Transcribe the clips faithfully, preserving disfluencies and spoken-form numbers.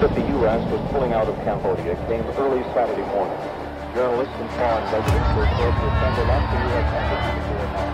that the U S was pulling out of Cambodia came early Saturday morning. Journalists and foreign residents were told to assemble at the U S Embassy before now.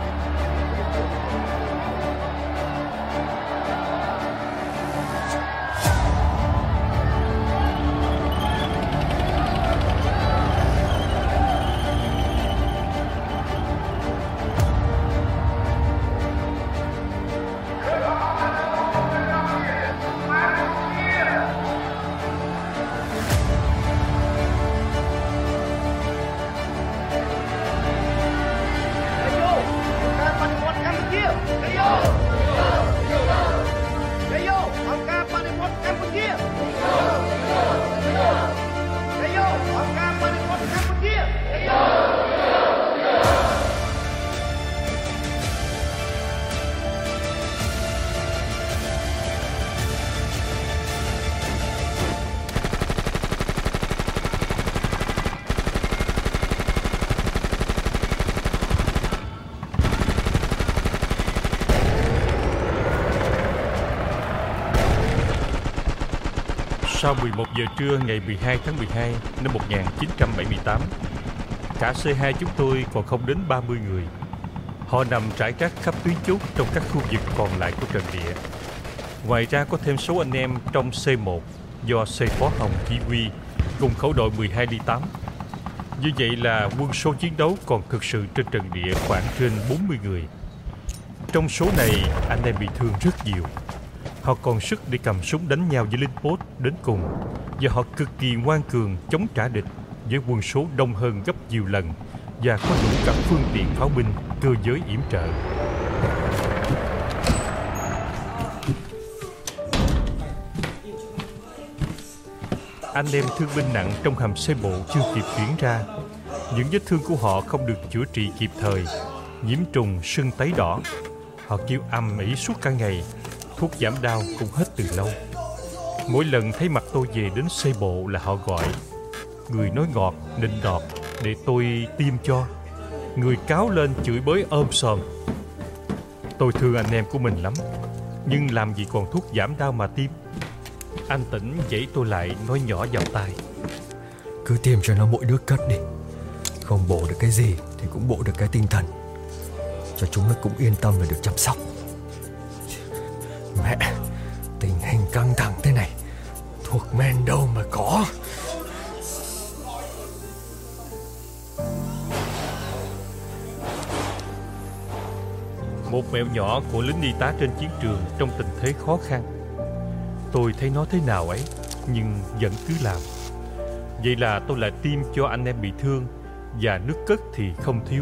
Sau mười một giờ trưa ngày mười hai tháng mười hai năm một nghìn chín trăm bảy mươi tám, cả xê hai chúng tôi còn không đến ba mươi người. Họ nằm rải rác khắp tuyến chốt trong các khu vực còn lại của trận địa. Ngoài ra có thêm số anh em trong xê một do xê Phó Hồng chỉ huy cùng khẩu đội mười hai ly tám. Như vậy là quân số chiến đấu còn thực sự trên trận địa khoảng trên bốn mươi người. Trong số này, anh em bị thương rất nhiều. Họ còn sức để cầm súng đánh nhau với lính post đến cùng, và họ cực kỳ ngoan cường chống trả địch với quân số đông hơn gấp nhiều lần và có đủ cả phương tiện pháo binh, cơ giới yểm trợ. Anh em thương binh nặng trong hầm xe bộ chưa kịp chuyển ra. Những vết thương của họ không được chữa trị kịp thời, nhiễm trùng, sưng tấy đỏ. Họ kêu ầm ĩ suốt cả ngày. Thuốc giảm đau cũng hết từ lâu. Mỗi lần thấy mặt tôi về đến xe bộ là họ gọi. Người nói ngọt, nịnh nọt để tôi tiêm cho. Người cáo lên chửi bới ôm sòm. Tôi thương anh em của mình lắm, nhưng làm gì còn thuốc giảm đau mà tiêm. Anh Tỉnh dãy tôi lại nói nhỏ vào tai: cứ tiêm cho nó mỗi đứa cất đi. Không bổ được cái gì thì cũng bổ được cái tinh thần, cho chúng nó cũng yên tâm là được chăm sóc. Mẹ, tình hình căng thẳng thế này, thuốc men đâu mà có. Một mẹo nhỏ của lính y tá trên chiến trường trong tình thế khó khăn. Tôi thấy nó thế nào ấy, nhưng vẫn cứ làm. Vậy là tôi lại tiêm cho anh em bị thương, và nước cất thì không thiếu.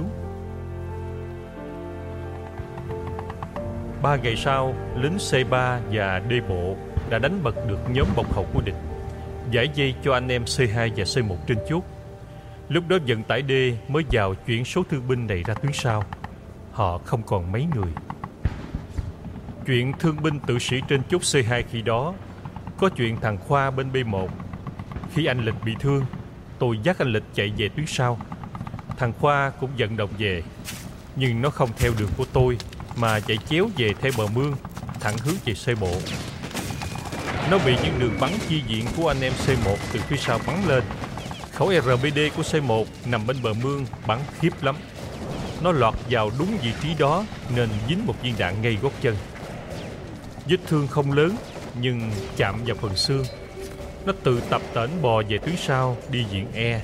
Ba ngày sau, lính xê ba và D bộ đã đánh bật được nhóm bọc hậu của địch, giải dây cho anh em xê hai và xê một trên chốt. Lúc đó vận tải D mới vào chuyển số thương binh này ra tuyến sau. Họ không còn mấy người. Chuyện thương binh tử sĩ trên chốt xê hai khi đó, có chuyện thằng Khoa bên B một. Khi anh Lịch bị thương, tôi dắt anh Lịch chạy về tuyến sau. Thằng Khoa cũng vận động về, nhưng nó không theo đường của tôi mà chạy chéo về theo bờ mương, thẳng hướng về xê bộ. Nó bị những đường bắn chi viện của anh em xê một từ phía sau bắn lên. Khẩu rờ pê đê của xê một nằm bên bờ mương bắn khiếp lắm. Nó lọt vào đúng vị trí đó nên dính một viên đạn ngay gót chân. Vết thương không lớn nhưng chạm vào phần xương. Nó tự tập tễnh bò về tuyến sau đi viện E.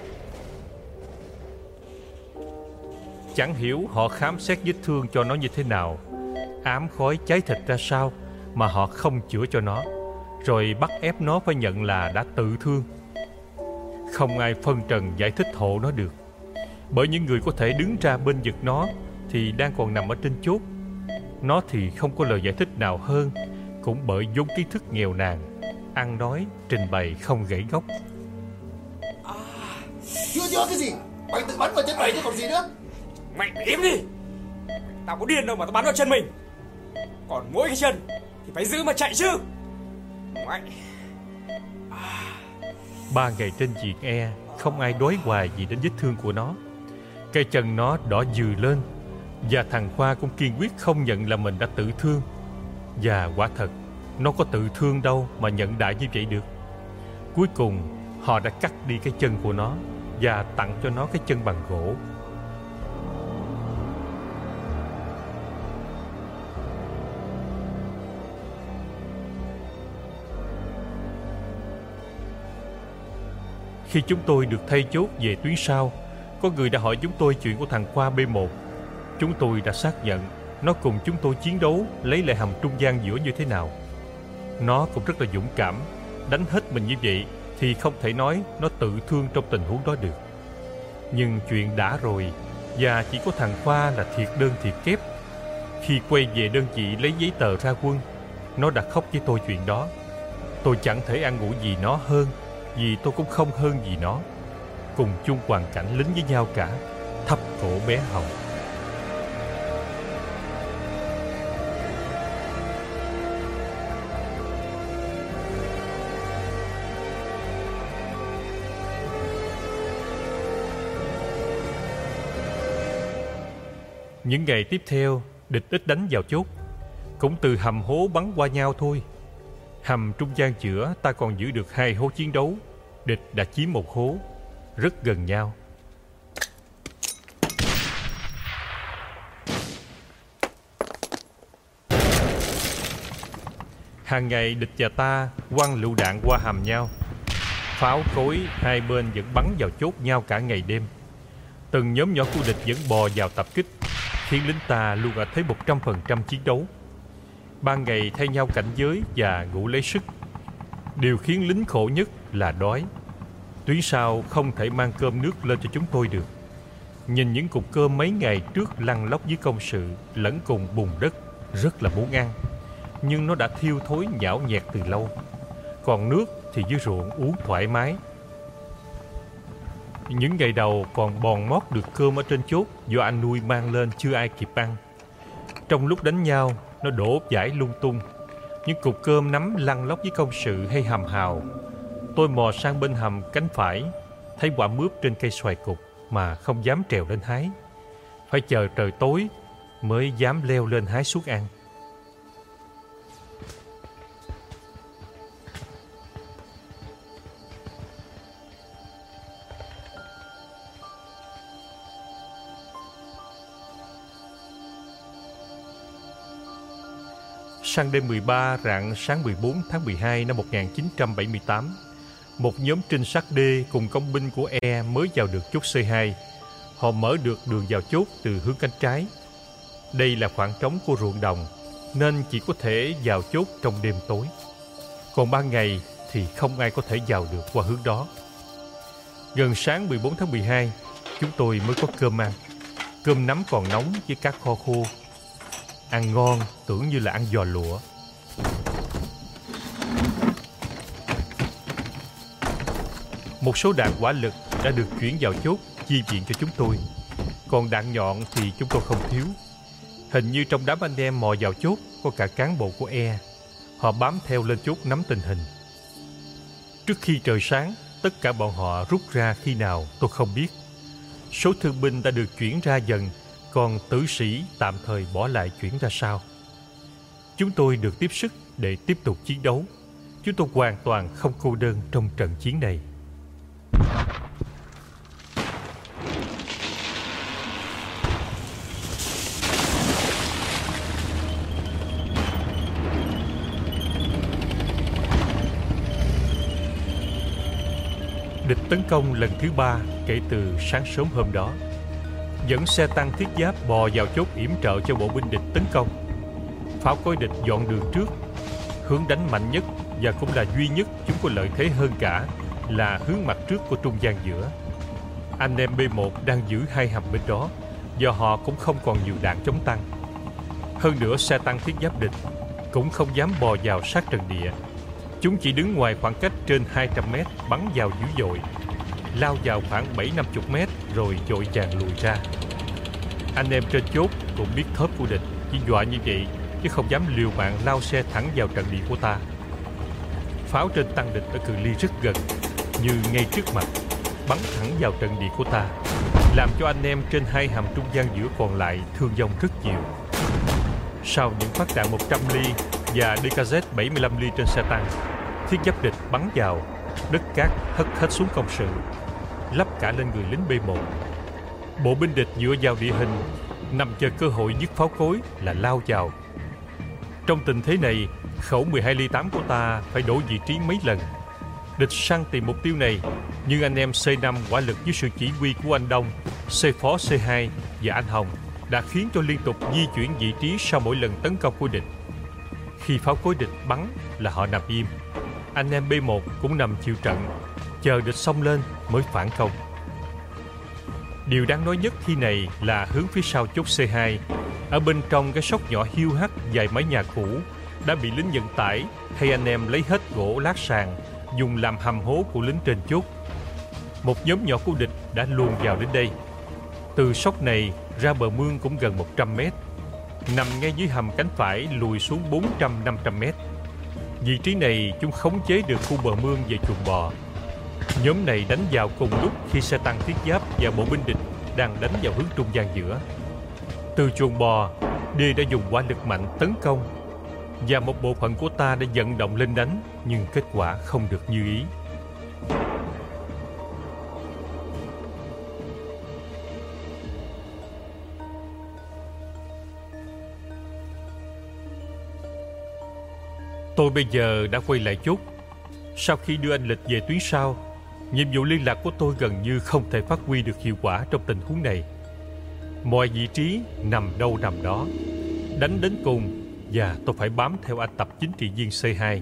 Chẳng hiểu họ khám xét vết thương cho nó như thế nào, ám khói cháy thịt ra sao mà họ không chữa cho nó, rồi bắt ép nó phải nhận là đã tự thương. Không ai phân trần giải thích hộ nó được, bởi những người có thể đứng ra bên vực nó thì đang còn nằm ở trên chốt. Nó thì không có lời giải thích nào hơn, cũng bởi vốn kiến thức nghèo nàn, ăn nói, trình bày không gãy gốc. À, chưa chưa cái gì? Mày tự bắn vào chân mày chứ còn gì nữa. Mày im đi. Tao có điên đâu mà tao bắn vào chân mình. Còn mỗi cái chân thì phải giữ mà chạy chứ. Mày... À... Ba ngày trên viện E, không ai đói hoài gì đến vết thương của nó. Cái chân nó đỏ dừ lên, và thằng Khoa cũng kiên quyết không nhận là mình đã tự thương. Và quả thật, nó có tự thương đâu mà nhận đại như vậy được. Cuối cùng họ đã cắt đi cái chân của nó và tặng cho nó cái chân bằng gỗ. Khi chúng tôi được thay chốt về tuyến sau, có người đã hỏi chúng tôi chuyện của thằng Khoa B một. Chúng tôi đã xác nhận nó cùng chúng tôi chiến đấu lấy lại hầm trung gian giữa như thế nào. Nó cũng rất là dũng cảm. Đánh hết mình như vậy thì không thể nói nó tự thương trong tình huống đó được. Nhưng chuyện đã rồi, và chỉ có thằng Khoa là thiệt đơn thiệt kép. Khi quay về đơn vị lấy giấy tờ ra quân, nó đã khóc với tôi chuyện đó. Tôi chẳng thể an ủi gì nó hơn, vì tôi cũng không hơn gì nó. Cùng chung hoàn cảnh lính với nhau cả, thấp cổ bé họng. Những ngày tiếp theo, địch ít đánh vào chốt, cũng từ hầm hố bắn qua nhau thôi. Hầm trung gian giữa ta còn giữ được hai hố chiến đấu, địch đã chiếm một hố, rất gần nhau. Hàng ngày địch và ta quăng lựu đạn qua hầm nhau. Pháo cối hai bên vẫn bắn vào chốt nhau cả ngày đêm. Từng nhóm nhỏ của địch vẫn bò vào tập kích, khiến lính ta luôn ở thế một trăm phần trăm chiến đấu. Ban ngày thay nhau cảnh giới và ngủ lấy sức. Điều khiến lính khổ nhất là đói. Tuyến sau không thể mang cơm nước lên cho chúng tôi được. Nhìn những cục cơm mấy ngày trước lăn lóc dưới công sự lẫn cùng bùn đất, rất là muốn ăn. Nhưng nó đã thiêu thối nhão nhẹt từ lâu. Còn nước thì dưới ruộng uống thoải mái. Những ngày đầu còn bòn mót được cơm ở trên chốt do anh nuôi mang lên chưa ai kịp ăn. Trong lúc đánh nhau, nó đổ vãi lung tung. Những cục cơm nắm lăn lóc với công sự hay hầm hào. Tôi mò sang bên hầm cánh phải, thấy quả mướp trên cây xoài cục mà không dám trèo lên hái. Phải chờ trời tối mới dám leo lên hái suốt ăn. Sang đêm mười ba rạng sáng mười bốn tháng mười hai năm một nghìn chín trăm bảy mươi tám, một nhóm trinh sát D cùng công binh của E mới vào được chốt C hai. Họ mở được đường vào chốt từ hướng cánh trái. Đây là khoảng trống của ruộng đồng, nên chỉ có thể vào chốt trong đêm tối. Còn ban ngày thì không ai có thể vào được qua hướng đó. Gần sáng mười bốn tháng mười hai, chúng tôi mới có cơm ăn. Cơm nắm còn nóng với cá kho khô. Ăn ngon, tưởng như là ăn giò lụa. Một số đạn hỏa lực đã được chuyển vào chốt chi viện cho chúng tôi. Còn đạn nhọn thì chúng tôi không thiếu. Hình như trong đám anh em mò vào chốt có cả cán bộ của E. Họ bám theo lên chốt nắm tình hình. Trước khi trời sáng, tất cả bọn họ rút ra khi nào tôi không biết. Số thương binh đã được chuyển ra dần, còn tử sĩ tạm thời bỏ lại chuyển ra sau. Chúng tôi được tiếp sức để tiếp tục chiến đấu. Chúng tôi hoàn toàn không cô đơn trong trận chiến này. Địch tấn công lần thứ ba kể từ sáng sớm hôm đó. Dẫn xe tăng thiết giáp bò vào chốt yểm trợ cho bộ binh địch tấn công. Pháo cối địch dọn đường trước. Hướng đánh mạnh nhất và cũng là duy nhất chúng có lợi thế hơn cả là hướng mặt trước của trung gian giữa. Anh em B một đang giữ hai hầm bên đó, do họ cũng không còn nhiều đạn chống tăng. Hơn nữa xe tăng thiết giáp địch cũng không dám bò vào sát trận địa. Chúng chỉ đứng ngoài khoảng cách trên hai trăm mét bắn vào dữ dội, lao vào khoảng bảy năm mươi mét rồi vội vàng lùi ra. Anh em trên chốt cũng biết thớp của địch, chỉ dọa như vậy chứ không dám liều mạng lao xe thẳng vào trận địa của ta. Pháo trên tăng địch ở cự ly rất gần, như ngay trước mặt, bắn thẳng vào trận địa của ta, làm cho anh em trên hai hầm trung gian giữa còn lại thương vong rất nhiều. Sau những phát đạn một trăm ly và đê ca dét bảy mươi lăm ly trên xe tăng, thiết giáp địch bắn vào, đất cát hất hết xuống công sự, lắp cả lên người lính B một. Bộ binh địch dựa vào địa hình, nằm chờ cơ hội dứt pháo cối là lao vào. Trong tình thế này, khẩu mười hai ly tám của ta phải đổi vị trí mấy lần. Địch săn tìm mục tiêu này, nhưng anh em C năm quả lực dưới sự chỉ huy của anh Đông, C phó C hai và anh Hồng đã khiến cho liên tục di chuyển vị trí sau mỗi lần tấn công của địch. Khi pháo cối địch bắn là họ nằm im. Anh em B một cũng nằm chịu trận, chờ địch xông lên mới phản công. Điều đáng nói nhất khi này là hướng phía sau chốt C hai, ở bên trong cái sóc nhỏ hiu hắt dài mái nhà cũ đã bị lính vận tải hay anh em lấy hết gỗ lát sàn dùng làm hầm hố của lính trên chốt. Một nhóm nhỏ của địch đã luồn vào đến đây. Từ sóc này ra bờ mương cũng gần một trăm mét, nằm ngay dưới hầm cánh phải lùi xuống bốn trăm đến năm trăm mét. Vị trí này chúng khống chế được khu bờ mương về chuồng bò. Nhóm này đánh vào cùng lúc khi xe tăng thiết giáp và bộ binh địch đang đánh vào hướng trung gian giữa. Từ chuồng bò, D đã dùng hỏa lực mạnh tấn công, và một bộ phận của ta đã vận động lên đánh, nhưng kết quả không được như ý. Tôi bây giờ đã quay lại chốt. Sau khi đưa anh Lịch về tuyến sau, nhiệm vụ liên lạc của tôi gần như không thể phát huy được hiệu quả trong tình huống này. Mọi vị trí nằm đâu nằm đó, đánh đến cùng, và tôi phải bám theo anh Tập chính trị viên C hai.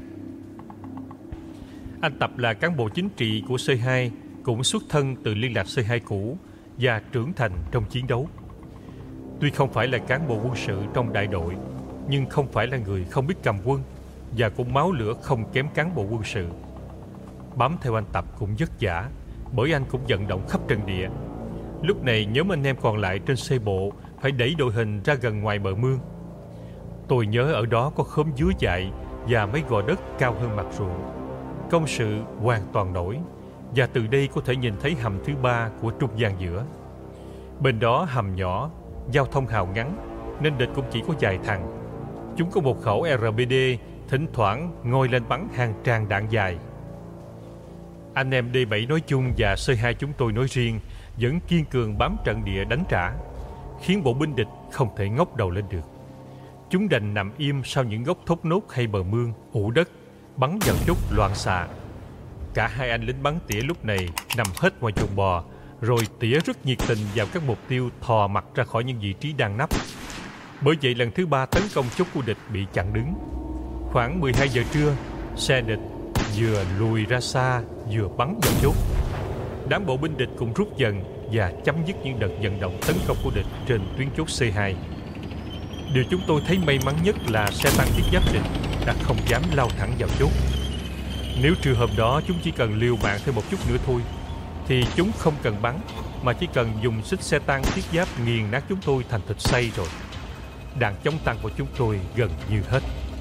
Anh Tập là cán bộ chính trị của C hai, cũng xuất thân từ liên lạc C hai cũ và trưởng thành trong chiến đấu. Tuy không phải là cán bộ quân sự trong đại đội, nhưng không phải là người không biết cầm quân, và cũng máu lửa không kém cán bộ quân sự. Bám theo anh Tập cũng vất vả, bởi anh cũng vận động khắp trận địa. Lúc này nhóm anh em còn lại trên xe bộ phải đẩy đội hình ra gần ngoài bờ mương. Tôi nhớ ở đó có khóm dứa dại và mấy gò đất cao hơn mặt ruộng. Công sự hoàn toàn nổi, và từ đây có thể nhìn thấy hầm thứ ba của trung gian giữa. Bên đó hầm nhỏ, giao thông hào ngắn, nên địch cũng chỉ có vài thằng. Chúng có một khẩu R B D, thỉnh thoảng ngoi lên bắn hàng tràng đạn dài. Anh em D bảy nói chung và C hai chúng tôi nói riêng vẫn kiên cường bám trận địa đánh trả, khiến bộ binh địch không thể ngóc đầu lên được. Chúng đành nằm im sau những gốc thốt nốt hay bờ mương, ủ đất, bắn vào chốt loạn xạ. Cả hai anh lính bắn tỉa lúc này nằm hết ngoài chuồng bò, rồi tỉa rất nhiệt tình vào các mục tiêu thò mặt ra khỏi những vị trí đang nấp. Bởi vậy lần thứ ba tấn công chốt của địch bị chặn đứng. Khoảng mười hai giờ trưa, xe địch vừa lùi ra xa vừa bắn vào chốt. Đám bộ binh địch cũng rút dần và chấm dứt những đợt vận động tấn công của địch trên tuyến chốt C hai. Điều chúng tôi thấy may mắn nhất là xe tăng thiết giáp địch đã không dám lao thẳng vào chốt. Nếu trưa hôm đó chúng chỉ cần liều mạng thêm một chút nữa thôi, thì chúng không cần bắn, mà chỉ cần dùng xích xe tăng thiết giáp nghiền nát chúng tôi thành thịt xay rồi. Đạn chống tăng của chúng tôi gần như hết.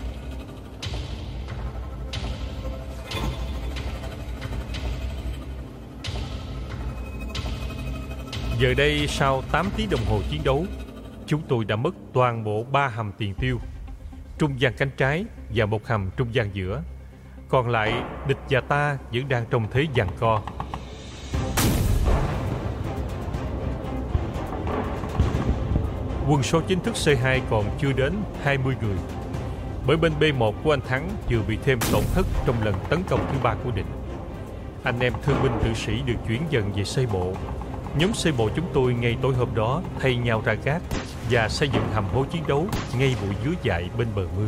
Giờ đây, sau tám tiếng đồng hồ chiến đấu, chúng tôi đã mất toàn bộ ba hầm tiền tiêu, trung gian cánh trái và một hầm trung gian giữa. Còn lại, địch và ta vẫn đang trong thế giằng co. Quân số chính thức C hai còn chưa đến hai mươi người, bởi bên B một của anh Thắng vừa bị thêm tổn thất trong lần tấn công thứ ba của địch. Anh em thương binh tử sĩ được chuyển dần về xây bộ. Nhóm xây bộ chúng tôi ngay tối hôm đó thay nhau ra gác và xây dựng hầm hố chiến đấu ngay bụi dứa dại bên bờ mương.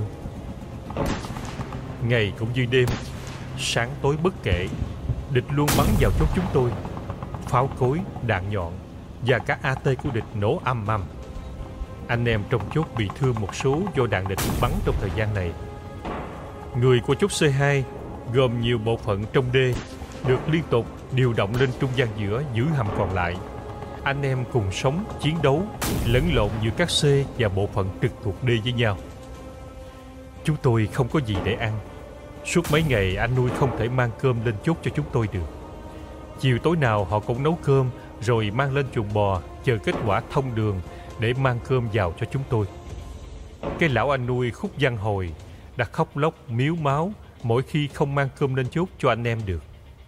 Ngày cũng như đêm, sáng tối bất kể, địch luôn bắn vào chốt chúng tôi. Pháo cối, đạn nhọn và các A T của địch nổ âm âm. Anh em trong chốt bị thương một số do đạn địch bắn trong thời gian này. Người của chốt C hai gồm nhiều bộ phận trong D được liên tục điều động lên trung gian giữa giữ hầm còn lại. Anh em cùng sống, chiến đấu, lẫn lộn giữa các C và bộ phận trực thuộc D với nhau. Chúng tôi không có gì để ăn. Suốt mấy ngày anh nuôi không thể mang cơm lên chốt cho chúng tôi được. Chiều tối nào họ cũng nấu cơm rồi mang lên chuồng bò chờ kết quả thông đường để mang cơm vào cho chúng tôi. Cái lão anh nuôi Khúc Văn Hồi đã khóc lóc miếu máu mỗi khi không mang cơm lên chốt cho anh em được.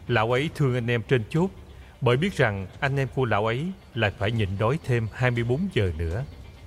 Lão ấy thương anh em trên chốt, bởi biết rằng anh em của lão ấy lại phải nhịn đói thêm hai mươi bốn giờ nữa.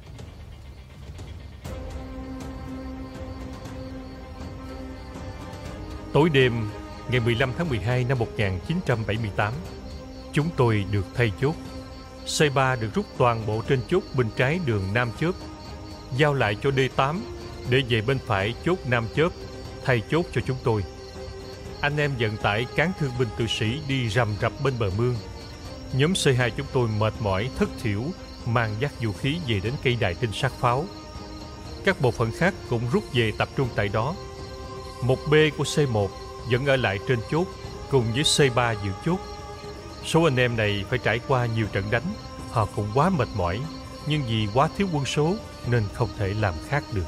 Tối đêm ngày mười lăm tháng mười hai năm một nghìn chín trăm bảy mươi tám, chúng tôi được thay chốt. C ba được rút toàn bộ trên chốt bên trái đường Nam Chớp, giao lại cho D tám để về bên phải chốt Nam Chớp thay chốt cho chúng tôi. Anh em vận tải cán thương binh tử sĩ đi rầm rập bên bờ mương. Nhóm C hai chúng tôi mệt mỏi thất thiểu, mang dắt vũ khí về đến cây đài trinh sát pháo. Các bộ phận khác cũng rút về tập trung tại đó. Một B của C một vẫn ở lại trên chốt cùng với C ba giữ chốt. Số anh em này phải trải qua nhiều trận đánh, họ cũng quá mệt mỏi, nhưng vì quá thiếu quân số nên không thể làm khác được.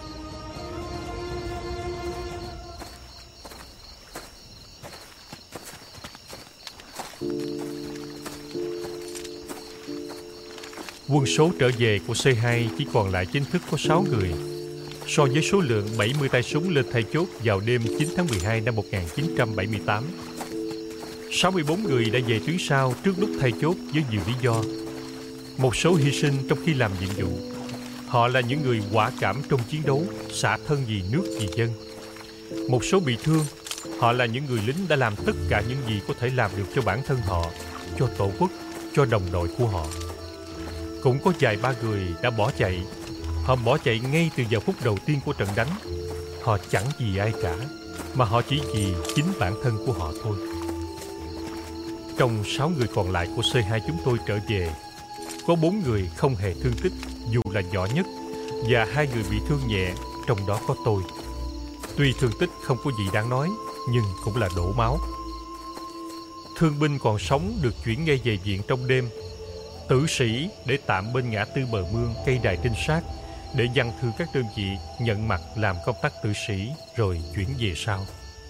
Quân số trở về của C hai chỉ còn lại chính thức có sáu người. So với số lượng bảy mươi tay súng lên thay chốt vào đêm chín tháng mười hai năm một nghìn chín trăm bảy mươi tám, sáu mươi bốn người đã về tuyến sau trước lúc thay chốt với nhiều lý do. Một số hy sinh trong khi làm nhiệm vụ. Họ là những người quả cảm trong chiến đấu, xả thân vì nước vì dân. Một số bị thương. Họ là những người lính đã làm tất cả những gì có thể làm được cho bản thân họ, cho tổ quốc, cho đồng đội của họ. Cũng có vài ba người đã bỏ chạy. Họ bỏ chạy ngay từ giờ phút đầu tiên của trận đánh. Họ chẳng vì ai cả, mà họ chỉ vì chính bản thân của họ thôi. Trong sáu người còn lại của C hai chúng tôi trở về, có bốn người không hề thương tích dù là nhỏ nhất, và hai người bị thương nhẹ, trong đó có tôi. Tuy thương tích không có gì đáng nói, nhưng cũng là đổ máu. Thương binh còn sống được chuyển ngay về viện trong đêm. Tử sĩ để tạm bên ngã tư bờ mương cây đài trinh sát để văn thư các đơn vị nhận mặt làm công tác tử sĩ rồi chuyển về sau.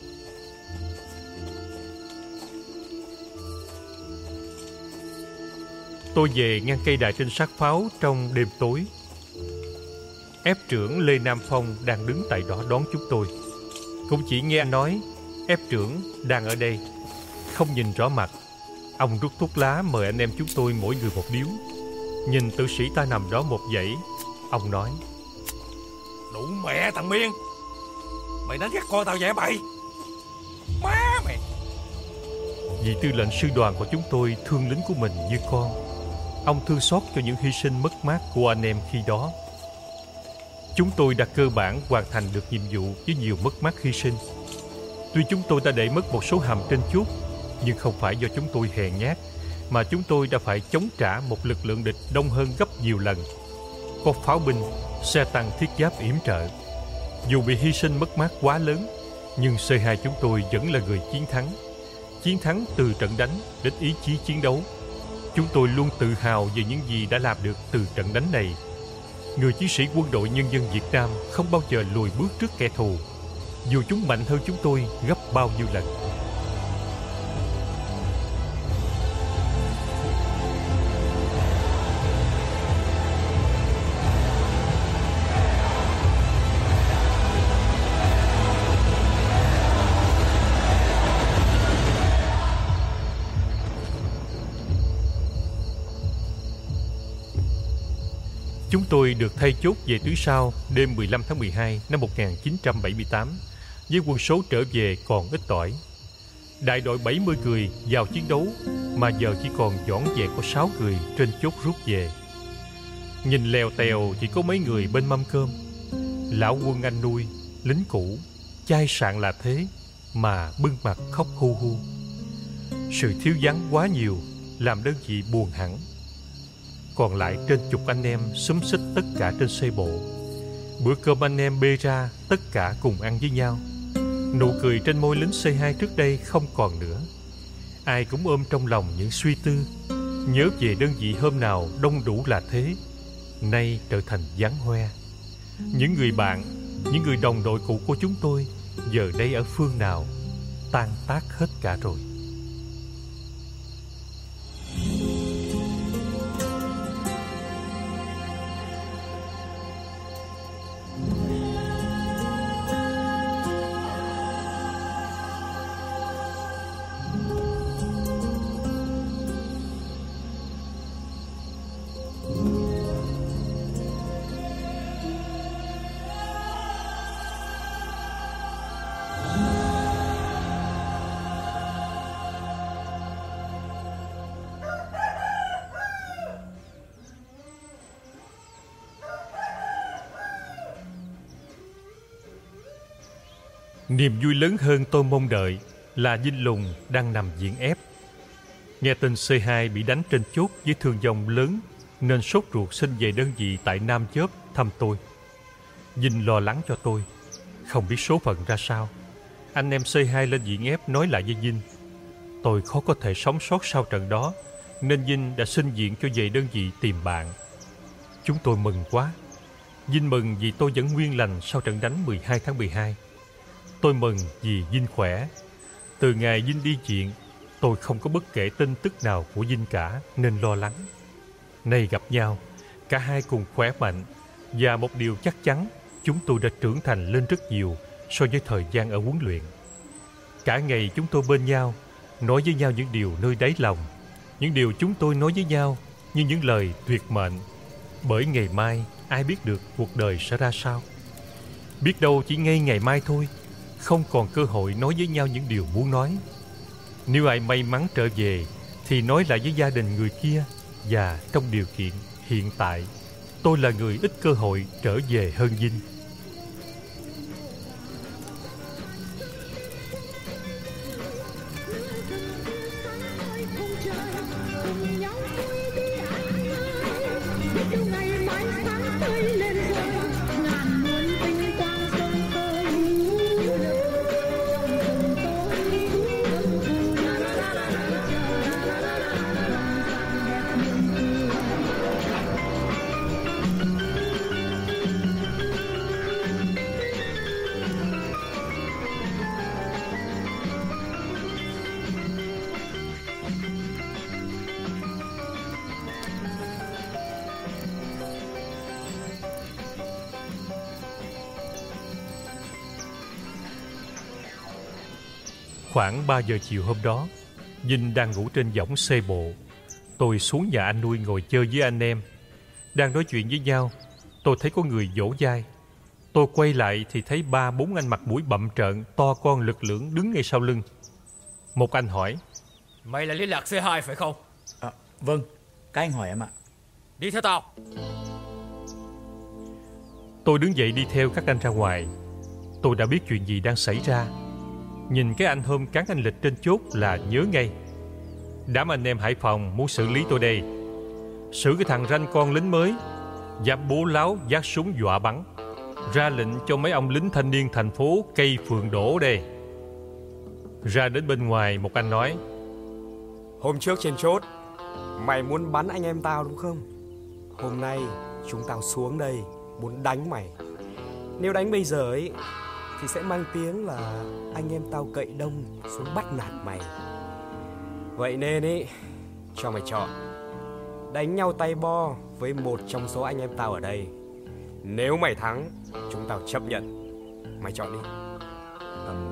Tôi về ngang cây đài trinh sát pháo trong đêm tối. Ép trưởng Lê Nam Phong đang đứng tại đó đón chúng tôi. Cũng chỉ nghe anh nói ép trưởng đang ở đây, không nhìn rõ mặt. Ông rút thuốc lá mời anh em chúng tôi mỗi người một điếu. Nhìn tử sĩ ta nằm đó một dãy, ông nói: Đủ mẹ thằng Miên, mày đánh các con tao vậy mày? Má mày! Vị tư lệnh sư đoàn của chúng tôi thương lính của mình như con. Ông thương xót cho những hy sinh mất mát của anh em khi đó. Chúng tôi đã cơ bản hoàn thành được nhiệm vụ với nhiều mất mát hy sinh. Tuy chúng tôi đã để mất một số hầm trên chốt, nhưng không phải do chúng tôi hèn nhát, mà chúng tôi đã phải chống trả một lực lượng địch đông hơn gấp nhiều lần. Có pháo binh, xe tăng thiết giáp yểm trợ. Dù bị hy sinh mất mát quá lớn, nhưng C hai chúng tôi vẫn là người chiến thắng. Chiến thắng từ trận đánh đến ý chí chiến đấu. Chúng tôi luôn tự hào về những gì đã làm được từ trận đánh này. Người chiến sĩ quân đội nhân dân Việt Nam không bao giờ lùi bước trước kẻ thù, dù chúng mạnh hơn chúng tôi gấp bao nhiêu lần. Chúng tôi được thay chốt về tuyến sau đêm mười lăm tháng mười hai năm một nghìn chín trăm bảy mươi tám với quân số trở về còn ít ỏi. Đại đội bảy mươi người vào chiến đấu mà giờ chỉ còn vỏn vẹn có sáu người trên chốt rút về. Nhìn lèo tèo chỉ có mấy người bên mâm cơm. Lão quân anh nuôi, lính cũ, chai sạn là thế mà bưng mặt khóc hu hu. Sự thiếu vắng quá nhiều làm đơn vị buồn hẳn. Còn lại trên chục anh em xúm xít tất cả trên xe bộ. Bữa cơm anh em bê ra tất cả cùng ăn với nhau. Nụ cười trên môi lính C hai trước đây không còn nữa. Ai cũng ôm trong lòng những suy tư, nhớ về đơn vị hôm nào đông đủ là thế, nay trở thành vắng hoe. Những người bạn, những người đồng đội cũ của chúng tôi giờ đây ở phương nào, tan tác hết cả rồi. Niềm vui lớn hơn tôi mong đợi là Vinh Lùng đang nằm viện ép. Nghe tin xê hai bị đánh trên chốt với thương vong lớn nên sốt ruột xin về đơn vị tại Nam Chớp thăm tôi. Vinh lo lắng cho tôi, không biết số phận ra sao. Anh em xê hai lên viện ép nói lại với Vinh. Tôi khó có thể sống sót sau trận đó, nên Vinh đã xin viện cho về đơn vị tìm bạn. Chúng tôi mừng quá. Vinh mừng vì tôi vẫn nguyên lành sau trận đánh mười hai tháng mười hai. Tôi mừng vì Vinh khỏe. Từ ngày Vinh đi viện, tôi không có bất kể tin tức nào của Vinh cả nên lo lắng. Nay gặp nhau, cả hai cùng khỏe mạnh, và một điều chắc chắn, chúng tôi đã trưởng thành lên rất nhiều so với thời gian ở huấn luyện. Cả ngày chúng tôi bên nhau, nói với nhau những điều nơi đáy lòng, những điều chúng tôi nói với nhau như những lời tuyệt mệnh. Bởi ngày mai ai biết được cuộc đời sẽ ra sao. Biết đâu chỉ ngay ngày mai thôi, không còn cơ hội nói với nhau những điều muốn nói. Nếu ai may mắn trở về thì nói lại với gia đình người kia. Và trong điều kiện hiện tại, tôi là người ít cơ hội trở về hơn Vinh. Khoảng ba giờ chiều hôm đó, Vinh đang ngủ trên võng xe bộ. Tôi xuống nhà anh nuôi ngồi chơi với anh em. Đang nói chuyện với nhau, tôi thấy có người vỗ vai. Tôi quay lại thì thấy ba bốn anh mặt mũi bặm trợn, to con lực lưỡng đứng ngay sau lưng. Một anh hỏi: Mày là liên lạc xê hai phải không? À, vâng, các anh hỏi em ạ. Đi theo tao. Tôi đứng dậy đi theo các anh ra ngoài. Tôi đã biết chuyện gì đang xảy ra. Nhìn cái anh hôm cán anh Lịch trên chốt là nhớ ngay. Đám anh em Hải Phòng muốn xử lý tôi đây. Xử cái thằng ranh con lính mới, dám bố láo vác súng dọa bắn, ra lệnh cho mấy ông lính thanh niên thành phố cây phường đổ đây. Ra đến bên ngoài, một anh nói: Hôm trước trên chốt, mày muốn bắn anh em tao đúng không? Hôm nay chúng tao xuống đây muốn đánh mày. Nếu đánh bây giờ ấy thì sẽ mang tiếng là anh em tao cậy đông xuống bắt nạt mày. Vậy nên ý, cho mày chọn đánh nhau tay bo với một trong số anh em tao ở đây. Nếu mày thắng, chúng tao chấp nhận. Mày chọn đi. um,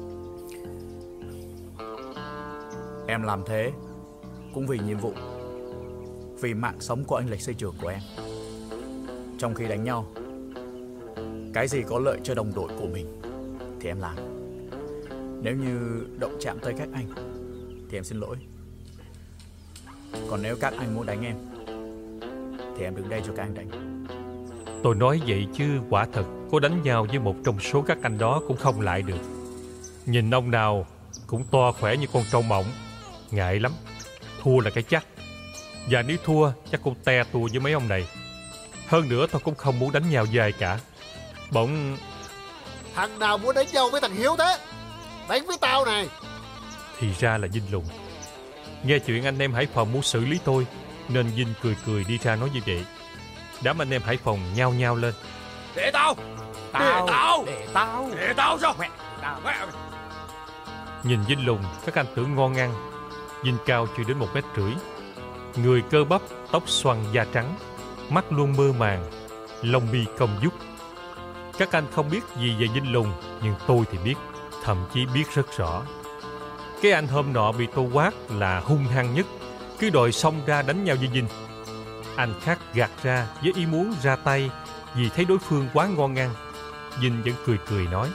Em làm thế cũng vì nhiệm vụ, vì mạng sống của anh Lịch xây trưởng của em. Trong khi đánh nhau, cái gì có lợi cho đồng đội của mình thì em làm. Nếu như động chạm tới các anh thì em xin lỗi. Còn nếu các anh muốn đánh em thì em đứng đây cho các anh đánh. Tôi nói vậy chứ quả thật có đánh nhau với một trong số các anh đó cũng không lại được. Nhìn ông nào cũng to khỏe như con trâu mộng. Ngại lắm. Thua là cái chắc. Và nếu thua chắc cũng te tua với mấy ông này. Hơn nữa tôi cũng không muốn đánh nhau với ai cả. Bỗng: Thằng nào muốn đánh nhau với thằng Hiếu thế? Đánh với tao này. Thì ra là Vinh Lùng. Nghe chuyện anh em Hải Phòng muốn xử lý tôi nên Vinh cười cười đi ra nói như vậy. Đám anh em Hải Phòng nhao nhao lên: Để tao! Tao! Để tao! Để tao! Để tao cho mẹ! Tao mẹ! Nhìn Vinh Lùng, các anh tưởng ngon ăn. Vinh cao chưa đến một mét rưỡi, người cơ bắp, tóc xoăn da trắng, mắt luôn mơ màng, lông mi cong vút. Các anh không biết gì về Vinh Lùng, nhưng tôi thì biết, thậm chí biết rất rõ. Cái anh hôm nọ bị tôi quát là hung hăng nhất, cứ đòi xông ra đánh nhau với Vinh. Anh khác gạt ra với ý muốn ra tay vì thấy đối phương quá ngon ăn. Vinh vẫn cười cười nói: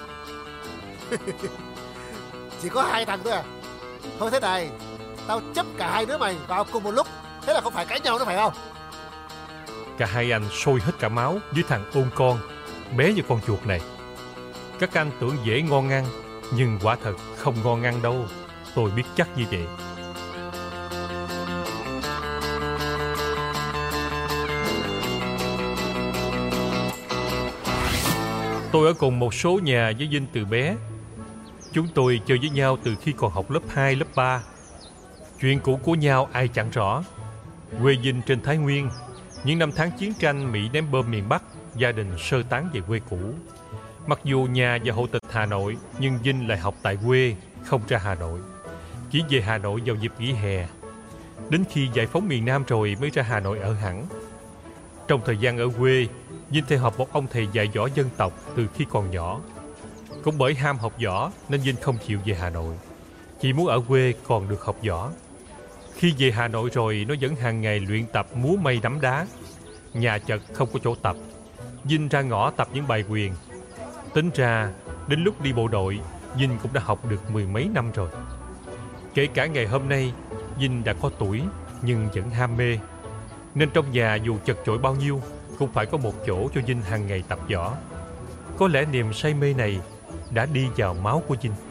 Chỉ có hai thằng thôi à? Thôi thế này, tao chấp cả hai đứa mày vào cùng một lúc. Thế là không phải cãi nhau nữa phải không? Cả hai anh sôi hết cả máu với thằng ôn con bé như con chuột này. Các anh tưởng dễ ngon ăn, nhưng quả thật không ngon ăn đâu. Tôi biết chắc như vậy. Tôi ở cùng một số nhà với Vinh từ bé. Chúng tôi chơi với nhau từ khi còn học lớp hai, lớp ba. Chuyện cũ của nhau ai chẳng rõ. Quê Vinh trên Thái Nguyên. Những năm tháng chiến tranh Mỹ ném bom miền Bắc, gia đình sơ tán về quê cũ. Mặc dù nhà và hộ tịch Hà Nội, nhưng Vinh lại học tại quê, không ra Hà Nội. Chỉ về Hà Nội vào dịp nghỉ hè. Đến khi giải phóng miền Nam rồi mới ra Hà Nội ở hẳn. Trong thời gian ở quê, Vinh theo học một ông thầy dạy võ dân tộc từ khi còn nhỏ. Cũng bởi ham học võ nên Vinh không chịu về Hà Nội, chỉ muốn ở quê còn được học võ. Khi về Hà Nội rồi, nó vẫn hàng ngày luyện tập múa may nắm đá. Nhà chật không có chỗ tập, Vinh ra ngõ tập những bài quyền. Tính ra, đến lúc đi bộ đội, Vinh cũng đã học được mười mấy năm rồi. Kể cả ngày hôm nay, Vinh đã có tuổi nhưng vẫn ham mê. Nên trong nhà dù chật chội bao nhiêu, cũng phải có một chỗ cho Vinh hàng ngày tập võ. Có lẽ niềm say mê này đã đi vào máu của Vinh.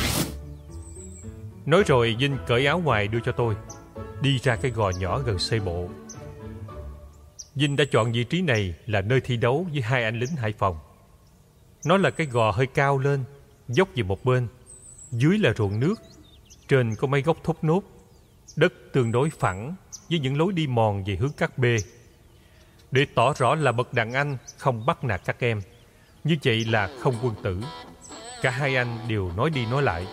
Nói rồi Vinh cởi áo ngoài đưa cho tôi, đi ra cái gò nhỏ gần xây bộ. Vinh đã chọn vị trí này là nơi thi đấu với hai anh lính Hải Phòng. Nó là cái gò hơi cao lên, dốc về một bên. Dưới là ruộng nước, trên có mấy gốc thốt nốt. Đất tương đối phẳng với những lối đi mòn về hướng các bê. Để tỏ rõ là bậc đàn anh không bắt nạt các em. Như vậy là không quân tử. Cả hai anh đều nói đi nói lại.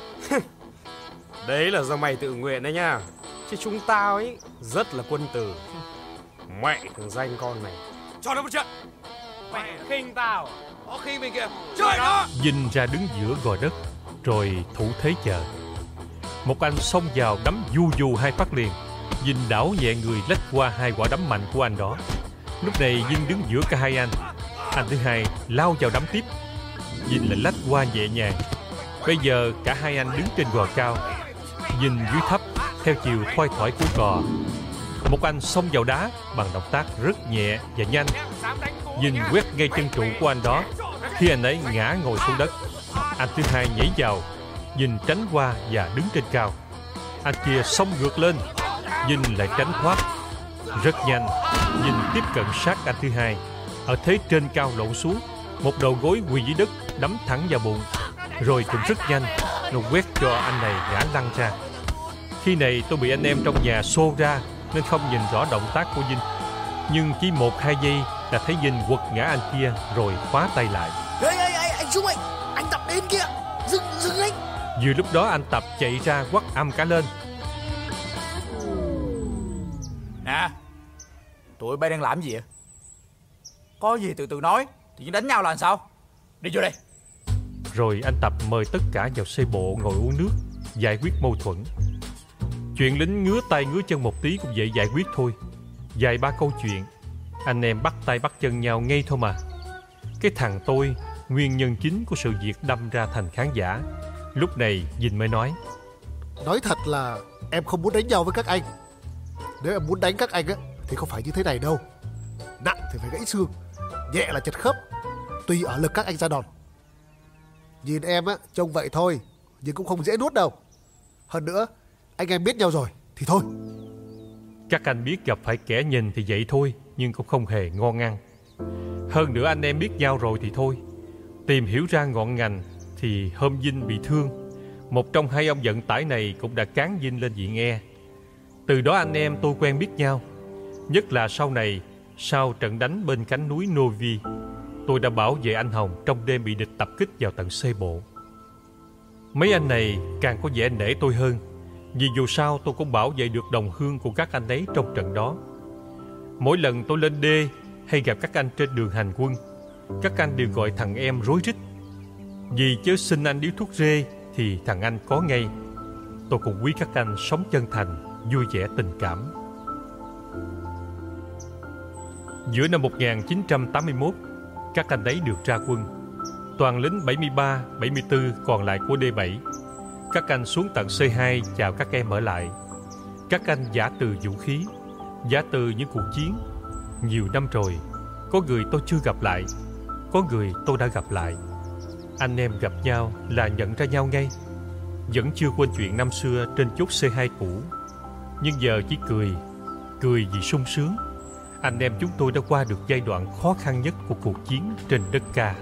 Đấy là do mày tự nguyện đấy nha. Chứ chúng tao ấy rất là quân tử. Mẹ thằng danh con này. Cho nó một trận. Mẹ khinh tao. Nó khi mình kìa. Chơi nó. Vinh ra đứng giữa gò đất, rồi thủ thế chờ. Một anh xông vào đấm du du hai phát liền. Vinh đảo nhẹ người lách qua hai quả đấm mạnh của anh đó. Lúc này Vinh đứng giữa cả hai anh. Anh thứ hai lao vào đấm tiếp. Vinh lại lách qua nhẹ nhàng. Bây giờ cả hai anh đứng trên gò cao, Vinh dưới thấp theo chiều thoai thoải của gò. Một anh xông vào đá bằng động tác rất nhẹ và nhanh. Vinh quét ngay chân trụ của anh đó khi anh ấy ngã ngồi xuống đất. Anh thứ hai nhảy vào, Vinh tránh qua và đứng trên cao. Anh kia xông ngược lên, Vinh lại tránh thoát. Rất nhanh, Vinh tiếp cận sát anh thứ hai. Ở thế trên cao lộn xuống, một đầu gối quỳ dưới đất đấm thẳng vào bụng. Rồi cũng rất nhanh, nó quét cho anh này ngã lăn ra. Khi này tôi bị anh em trong nhà xô ra nên không nhìn rõ động tác của Vinh. Nhưng chỉ một hai giây là thấy Vinh quật ngã anh kia rồi khóa tay lại. Ê, ê, ê, anh Dũng ơi, anh Tập đến kìa, dừng, dừng anh. Vừa lúc đó anh Tập chạy ra quát âm cả lên. Nè, tụi bay đang làm gì vậy? Có gì từ từ nói, thì đánh nhau là làm sao? Đi vô đây. Rồi anh Tập mời tất cả vào xe bộ ngồi uống nước, giải quyết mâu thuẫn. Chuyện lính ngứa tay ngứa chân một tí cũng dễ giải quyết thôi. Vài ba câu chuyện, anh em bắt tay bắt chân nhau ngay thôi mà. Cái thằng tôi, nguyên nhân chính của sự việc đâm ra thành khán giả. Lúc này Vinh mới nói: Nói thật là em không muốn đánh nhau với các anh. Nếu em muốn đánh các anh á thì không phải như thế này đâu. Nặng thì phải gãy xương, nhẹ là chật khớp, tùy ở lực các anh ra đòn. Nhìn em á trông vậy thôi, nhưng cũng không dễ nuốt đâu. Hơn nữa, anh em biết nhau rồi thì thôi. Các anh biết gặp phải kẻ nhìn thì vậy thôi, nhưng cũng không hề ngon ăn. Hơn nữa anh em biết nhau rồi thì thôi. Tìm hiểu ra ngọn ngành thì hôm Vinh bị thương, một trong hai ông vận tải này cũng đã cán Vinh lên viện E. Từ đó anh em tôi quen biết nhau. Nhất là sau này, sau trận đánh bên cánh núi Novi, tôi đã bảo vệ anh Hồng trong đêm bị địch tập kích vào tận xe bộ. Mấy anh này càng có vẻ nể tôi hơn, vì dù sao tôi cũng bảo vệ được đồng hương của các anh ấy trong trận đó. Mỗi lần tôi lên đê hay gặp các anh trên đường hành quân, các anh đều gọi thằng em rối rít. Vì chớ xin anh điếu thuốc rê thì thằng anh có ngay. Tôi cũng quý các anh sống chân thành, vui vẻ tình cảm. Giữa năm một nghìn chín trăm tám mươi mốt, các anh ấy được ra quân. Toàn lính bảy mươi ba, bảy mươi tư còn lại của D bảy. Các anh xuống tận C hai chào các em ở lại. Các anh giả từ vũ khí, giả từ những cuộc chiến. Nhiều năm rồi, có người tôi chưa gặp lại, có người tôi đã gặp lại. Anh em gặp nhau là nhận ra nhau ngay. Vẫn chưa quên chuyện năm xưa trên chốt xê hai cũ, nhưng giờ chỉ cười, cười vì sung sướng. Anh em chúng tôi đã qua được giai đoạn khó khăn nhất của cuộc chiến trên đất Ca.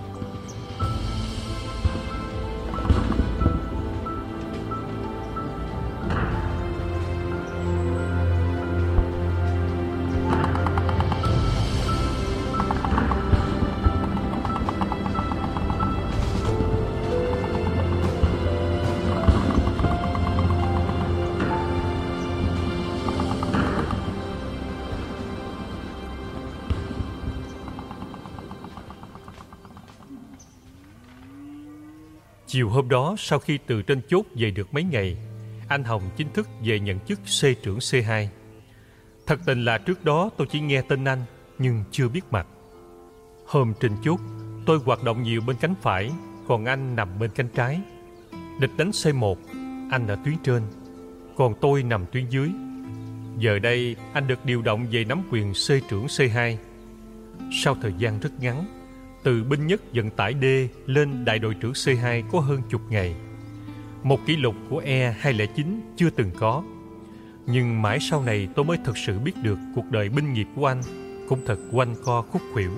Chiều hôm đó, sau khi từ trên chốt về được mấy ngày, anh Hồng chính thức về nhận chức xê trưởng xê hai. Thật tình là trước đó tôi chỉ nghe tên anh, nhưng chưa biết mặt. Hôm trên chốt, tôi hoạt động nhiều bên cánh phải, còn anh nằm bên cánh trái. Địch đánh xê một, anh ở tuyến trên, còn tôi nằm tuyến dưới. Giờ đây, anh được điều động về nắm quyền xê trưởng xê hai. Sau thời gian rất ngắn, từ binh nhất vận tải D lên đại đội trưởng xê hai có hơn chục ngày. Một kỷ lục của E hai không chín chưa từng có. Nhưng mãi sau này tôi mới thực sự biết được cuộc đời binh nghiệp của anh cũng thật quanh co khúc khuỷu.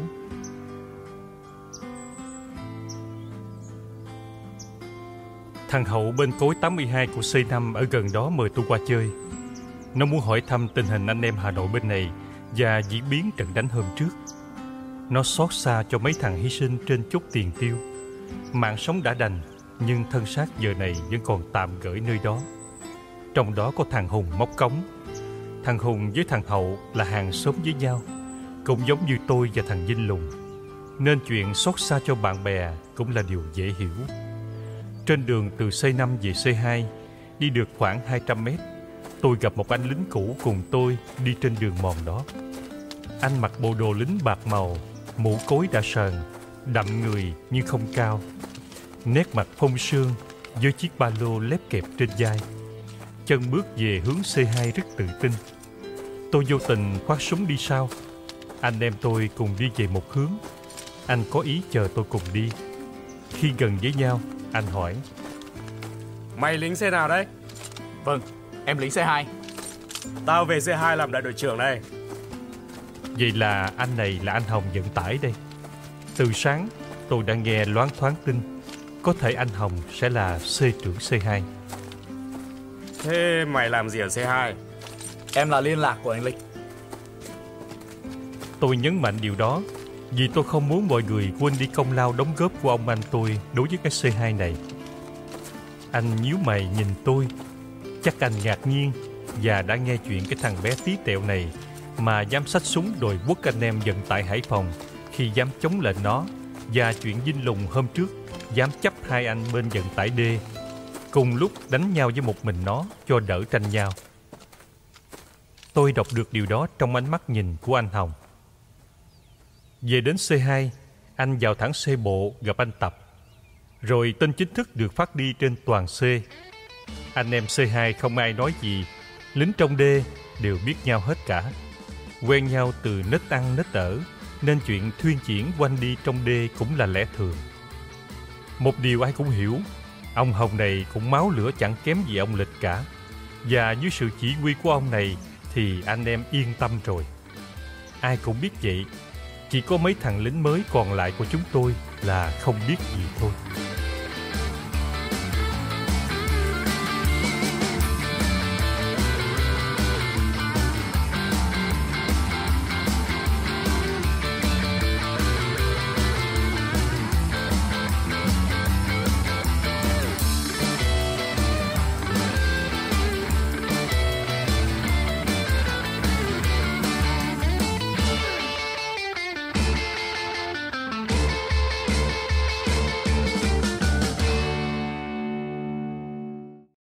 Thằng Hậu bên cối tám mươi hai của xê năm ở gần đó mời tôi qua chơi. Nó muốn hỏi thăm tình hình anh em Hà Nội bên này và diễn biến trận đánh hôm trước. Nó xót xa cho mấy thằng hy sinh trên chốt Tiền Tiêu. Mạng sống đã đành, nhưng thân xác giờ này vẫn còn tạm gửi nơi đó. Trong đó có thằng Hùng móc cống. Thằng Hùng với thằng Hậu là hàng xóm với nhau, cũng giống như tôi và thằng Vinh Lùng, nên chuyện xót xa cho bạn bè cũng là điều dễ hiểu. Trên đường từ xê năm về xê hai, đi được khoảng hai trăm mét, tôi gặp một anh lính cũ cùng tôi đi trên đường mòn đó. Anh mặc bộ đồ lính bạc màu, mũ cối đã sờn, đậm người nhưng không cao. Nét mặt phông sương với chiếc ba lô lép kẹp trên vai. Chân bước về hướng xê hai rất tự tin. Tôi vô tình khoác súng đi sau. Anh em tôi cùng đi về một hướng. Anh có ý chờ tôi cùng đi. Khi gần với nhau, anh hỏi: Mày lính xe nào đấy? Vâng, em lính xê hai. Tao về xê hai làm đại đội trưởng đây. Vậy là anh này là anh Hồng vận tải đây. Từ sáng tôi đã nghe loáng thoáng tin có thể anh Hồng sẽ là xê trưởng xê hai. Thế mày làm gì ở xê hai? Em là liên lạc của anh Lịch. Tôi nhấn mạnh điều đó vì tôi không muốn mọi người quên đi công lao đóng góp của ông anh tôi đối với cái xê hai này. Anh nhíu mày nhìn tôi. Chắc anh ngạc nhiên và đã nghe chuyện cái thằng bé tí tẹo này mà dám xách súng đòi quất anh em vận tải Hải Phòng khi dám chống lệnh nó, và chuyện Vinh Lùng hôm trước dám chấp hai anh bên vận tải D cùng lúc đánh nhau với một mình nó cho đỡ tranh nhau. Tôi đọc được điều đó trong ánh mắt nhìn của anh Hồng. Về đến xê hai, anh vào thẳng xe bộ gặp anh Tập. Rồi tin chính thức được phát đi trên toàn C. Anh em xê hai không ai nói gì. Lính trong D đều biết nhau hết cả. Quen nhau từ nết ăn nết ở, nên chuyện thuyên chuyển quanh đi trong D cũng là lẽ thường. Một điều ai cũng hiểu, ông Hồng này cũng máu lửa chẳng kém gì ông Lịch cả. Và dưới sự chỉ huy của ông này thì anh em yên tâm rồi. Ai cũng biết vậy. Chỉ có mấy thằng lính mới còn lại của chúng tôi là không biết gì thôi.